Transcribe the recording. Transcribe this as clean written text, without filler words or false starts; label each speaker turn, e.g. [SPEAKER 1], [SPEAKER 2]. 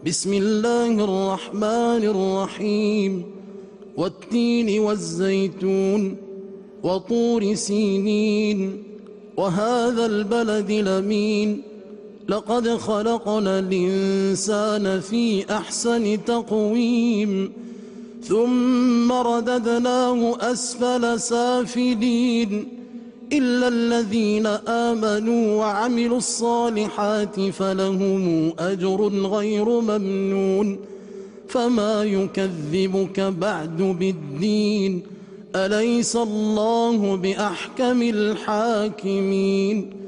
[SPEAKER 1] بسم الله الرحمن الرحيم والتين والزيتون وطور سينين وهذا البلد الأمين لقد خلقنا الإنسان في أحسن تقويم ثم رددناه أسفل سافلين إلا الذين آمنوا وعملوا الصالحات فلهم أجر غير ممنون فما يكذبك بعد بالدين أليس الله بأحكم الحاكمين